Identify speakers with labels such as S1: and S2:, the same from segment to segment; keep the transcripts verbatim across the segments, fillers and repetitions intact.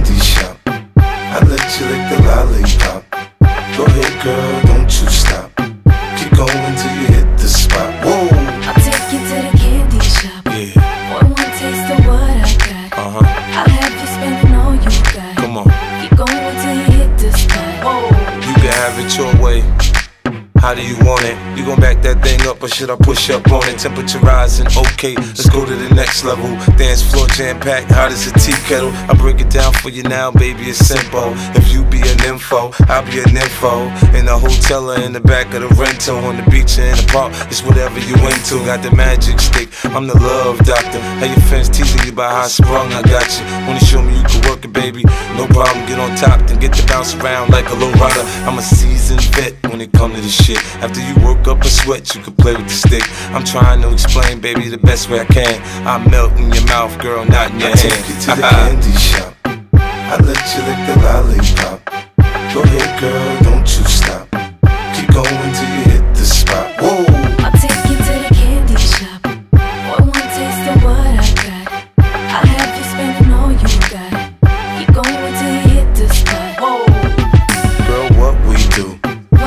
S1: candy shop. I let you lick the lollipop. Go ahead, girl, don't you stop. Keep going till you hit the spot. Whoa!
S2: I'll take you to the candy shop.
S1: Yeah.
S2: One more taste of what I got.
S1: Uh huh.
S2: I'll have you spending all you got.
S1: Come on.
S2: Keep going till you hit the spot. Whoa!
S1: You can have it your way. How do you want it? You gon' back that thing up or should I push up on it? Temperature rising, okay, let's go to the next level. Dance floor jam-packed, hot as a tea kettle. I break it down for you now, baby, it's simple. If you be an info, I'll be an info. In the hotel or in the back of the rental, on the beach or in the park, it's whatever you into. Got the magic stick, I'm the love doctor. How your fans teasing you about how I sprung, I got you. Wanna show me you can work it, baby? No problem, get on top, then get to bounce around like a low rider. I'm a seasoned vet when it come to this shit. After you work up a sweat, you can play with the stick. I'm trying to explain, baby, the best way I can. I melt in your mouth, girl, not in your I hand. I take you to the candy shop. I let you lick the lollipop. Go ahead, girl, don't you stop. Keep going till you hit the spot. Whoa!
S2: I'll take you to the candy shop. One more taste of what I got. I'll have you spending all you got. Keep going till you hit the spot. Whoa!
S1: Girl, what we do?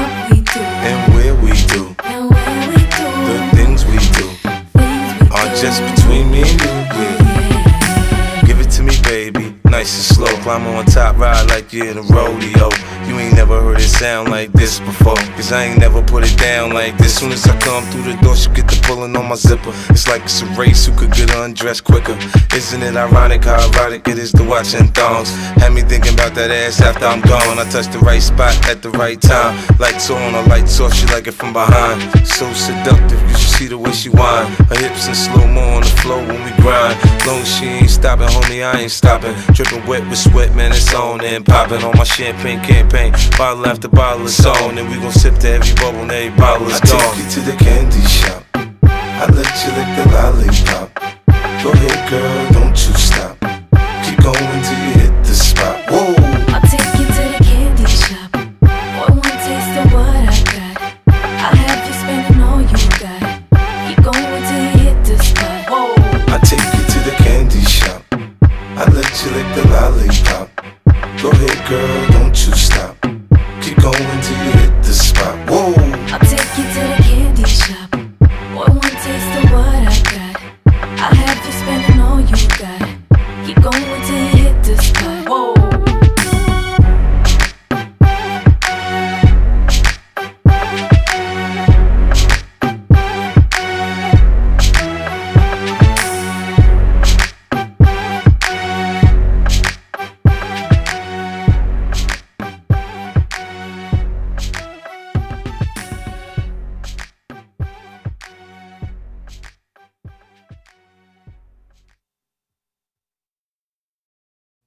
S1: Just between me and you, yeah. Give it to me, baby, nice and slow. Climb on top, ride like you're in a rodeo. You ain't never heard it sound like this before, cause I ain't never put it down like this. Soon as I come through the door, she get the pulling on my zipper. It's like it's a race, who could get undressed quicker. Isn't it ironic how erotic it is to watching thongs? Had me thinking about that ass after I'm gone. I touched the right spot at the right time. Lights on or lights off, she like it from behind. So seductive, you should see the way she whine. Her hips in slow-mo on the floor when we grind. Long as she ain't stopping, homie, I ain't stopping. Dripping wet with sweat, man, it's on and popping on my champagne campaign. Bottle after bottle is on, and we gon' sip to every bubble and every bottle is gone. I take you to the candy shop. I let you lick the lollipop. Go ahead, girl, don't you stop. Keep going till you hit the spot. Whoa!
S2: I'll take you to the candy shop. One more taste of what I got. I'll have you spending all you got. Keep going till you hit the spot. Whoa!
S1: I take you to the candy shop. I let you lick the lollipop. Go ahead, girl.